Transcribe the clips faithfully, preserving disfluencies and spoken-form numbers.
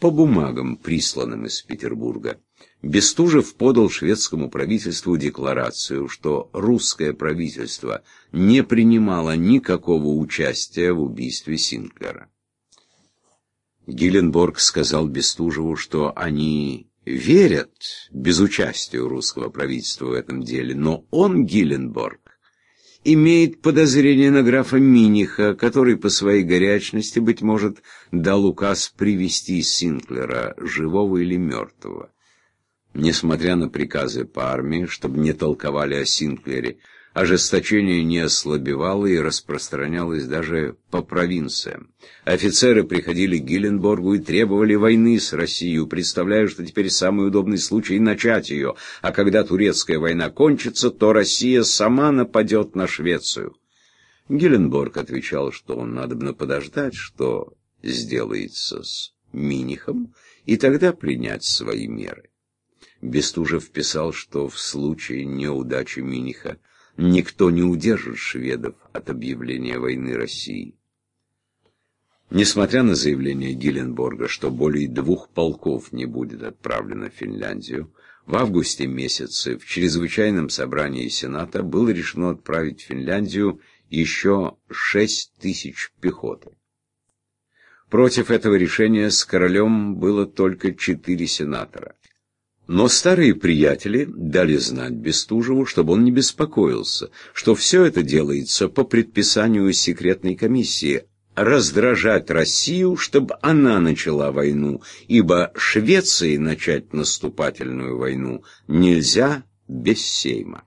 По бумагам, присланным из Петербурга, Бестужев подал шведскому правительству декларацию, что русское правительство не принимало никакого участия в убийстве Синклера. Гиленборг сказал Бестужеву, что они верят безучастию русского правительства в этом деле, но он, Гиленборг, имеет подозрение на графа Миниха, который по своей горячности, быть может, дал указ привести Синклера, живого или мертвого. Несмотря на приказы по армии, чтобы не толковали о Синклере, ожесточение не ослабевало и распространялось даже по провинциям. Офицеры приходили к Гиленборгу и требовали войны с Россией, представляя, что теперь самый удобный случай начать ее, а когда турецкая война кончится, то Россия сама нападет на Швецию. Гиленборг отвечал, что надобно подождать, что сделается с Минихом, и тогда принять свои меры. Бестужев писал, что в случае неудачи Миниха никто не удержит шведов от объявления войны России. Несмотря на заявление Гиленборга, что более двух полков не будет отправлено в Финляндию, в августе месяце в чрезвычайном собрании Сената было решено отправить в Финляндию еще шесть тысяч пехоты. Против этого решения с королем было только четыре сенатора. Но старые приятели дали знать Бестужеву, чтобы он не беспокоился, что все это делается по предписанию секретной комиссии, раздражать Россию, чтобы она начала войну, ибо Швеции начать наступательную войну нельзя без сейма.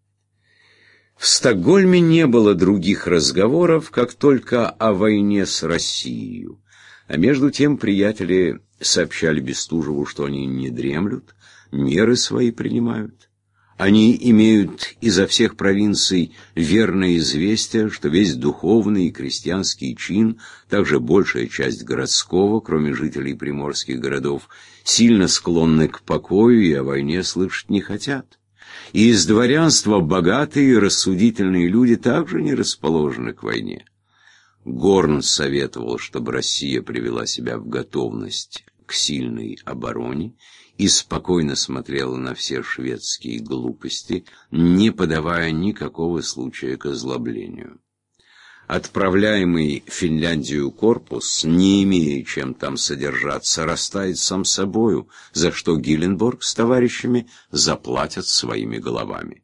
В Стокгольме не было других разговоров, как только о войне с Россией. А между тем приятели сообщали Бестужеву, что они не дремлют, меры свои принимают. Они имеют изо всех провинций верное известие, что весь духовный и крестьянский чин, также большая часть городского, кроме жителей приморских городов, сильно склонны к покою и о войне слышать не хотят. И из дворянства богатые и рассудительные люди также не расположены к войне. Горн советовал, чтобы Россия привела себя в готовность к сильной обороне и спокойно смотрела на все шведские глупости, не подавая никакого случая к озлоблению. Отправляемый в Финляндию корпус, не имея чем там содержаться, растает сам собою, за что Гиленборг с товарищами заплатят своими головами.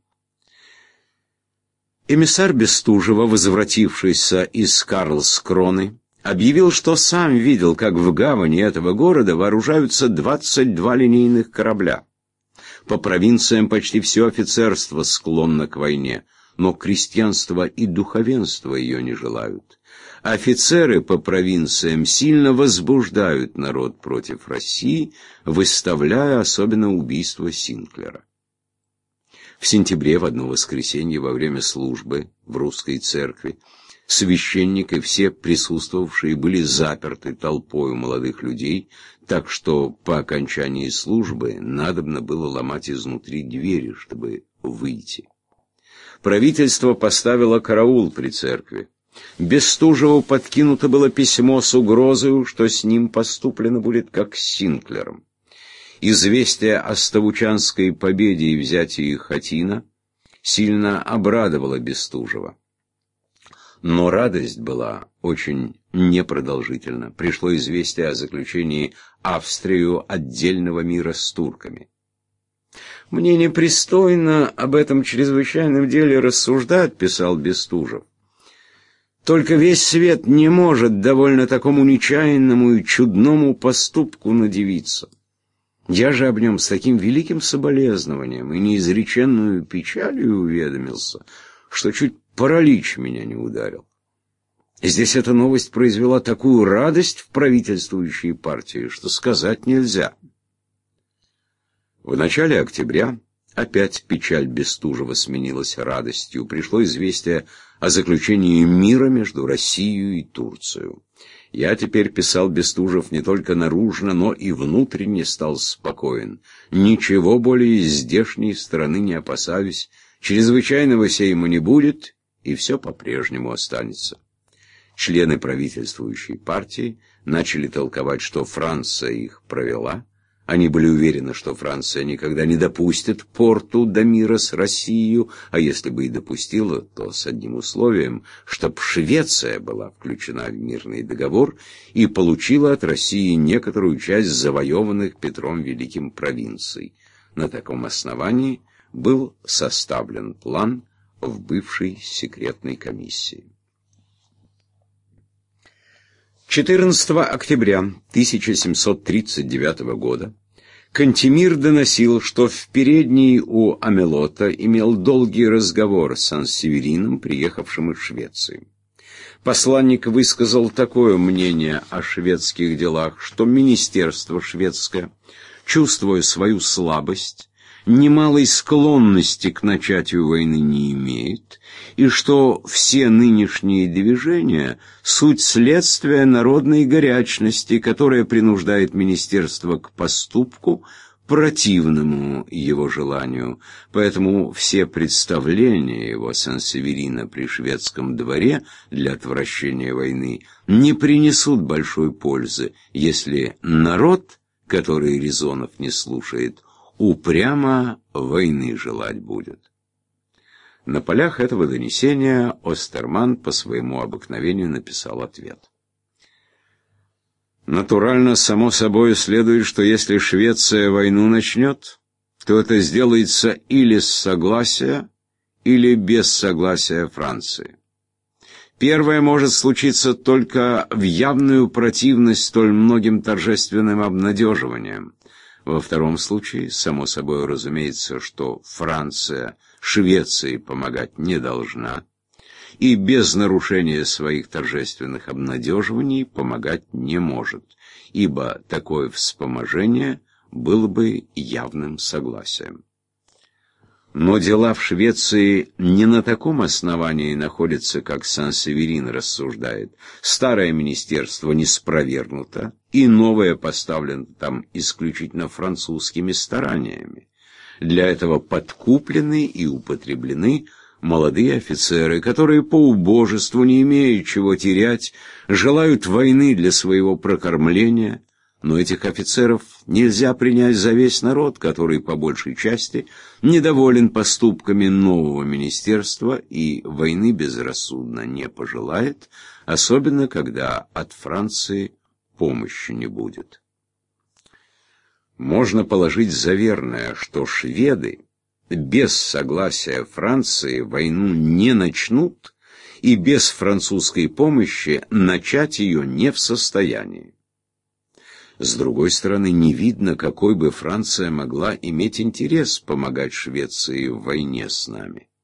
Эмиссар Бестужева, возвратившийся из Карлскроны, объявил, что сам видел, как в гавани этого города вооружаются двадцать два линейных корабля. По провинциям почти все офицерство склонно к войне, но крестьянство и духовенство ее не желают. Офицеры по провинциям сильно возбуждают народ против России, выставляя особенно убийство Синклера. В сентябре, в одно воскресенье, во время службы в русской церкви, священник и все присутствовавшие были заперты толпою молодых людей, так что по окончании службы надобно было ломать изнутри двери, чтобы выйти. Правительство поставило караул при церкви. Бестужеву подкинуто было письмо с угрозой, что с ним поступлено будет как с Синклером. Известие о ставучанской победе и взятии Хатина сильно обрадовало Бестужева. Но радость была очень непродолжительна. Пришло известие о заключении Австрию отдельного мира с турками. «Мне непристойно об этом чрезвычайном деле рассуждать», — писал Бестужев. «Только весь свет не может довольно такому нечаянному и чудному поступку надивиться. Я же об нем с таким великим соболезнованием и неизреченную печалью уведомился, что чуть паралич меня не ударил. Здесь эта новость произвела такую радость в правительствующей партии, что сказать нельзя». В начале октября опять печаль Бестужева сменилась радостью. Пришло известие о заключении мира между Россией и Турцией. Я теперь, писал Бестужев, не только наружно, но и внутренне стал спокоен. Ничего более из здешней страны не опасаюсь. Чрезвычайного сейма не будет, и все по-прежнему останется. Члены правительствующей партии начали толковать, что Франция их провела. Они были уверены, что Франция никогда не допустит Порту до мира с Россией, а если бы и допустила, то с одним условием, чтобы Швеция была включена в мирный договор и получила от России некоторую часть завоеванных Петром Великим провинций. На таком основании был составлен план в бывшей секретной комиссии. четырнадцатого октября тысяча семьсот тридцать девятого года Кантемир доносил, что в передней у Амелота имел долгий разговор с Сан-Северином, приехавшим из Швеции. Посланник высказал такое мнение о шведских делах, что министерство шведское, чувствуя свою слабость, немалой склонности к начатию войны не имеет, и что все нынешние движения — суть следствия народной горячности, которая принуждает министерство к поступку, противному его желанию. Поэтому все представления его Сан-Северина при шведском дворе для отвращения войны не принесут большой пользы, если народ, который резонов не слушает, упрямо войны желать будет. На полях этого донесения Остерман по своему обыкновению написал ответ. Натурально, само собой, следует, что если Швеция войну начнет, то это сделается или с согласия, или без согласия Франции. Первое может случиться только в явную противность столь многим торжественным обнадеживаниям. Во втором случае, само собой разумеется, что Франция Швеции помогать не должна, и без нарушения своих торжественных обнадеживаний помогать не может, ибо такое вспоможение было бы явным согласием. Но дела в Швеции не на таком основании находятся, как Сан-Северин рассуждает. Старое министерство не спровергнуто, и новое поставлено там исключительно французскими стараниями. Для этого подкуплены и употреблены молодые офицеры, которые по убожеству, не имея чего терять, желают войны для своего прокормления. Но этих офицеров нельзя принять за весь народ, который по большей части недоволен поступками нового министерства и войны безрассудно не пожелает, особенно когда от Франции помощи не будет. Можно положить за верное, что шведы без согласия Франции войну не начнут и без французской помощи начать ее не в состоянии. С другой стороны, не видно, какой бы Франция могла иметь интерес помогать Швеции в войне с нами.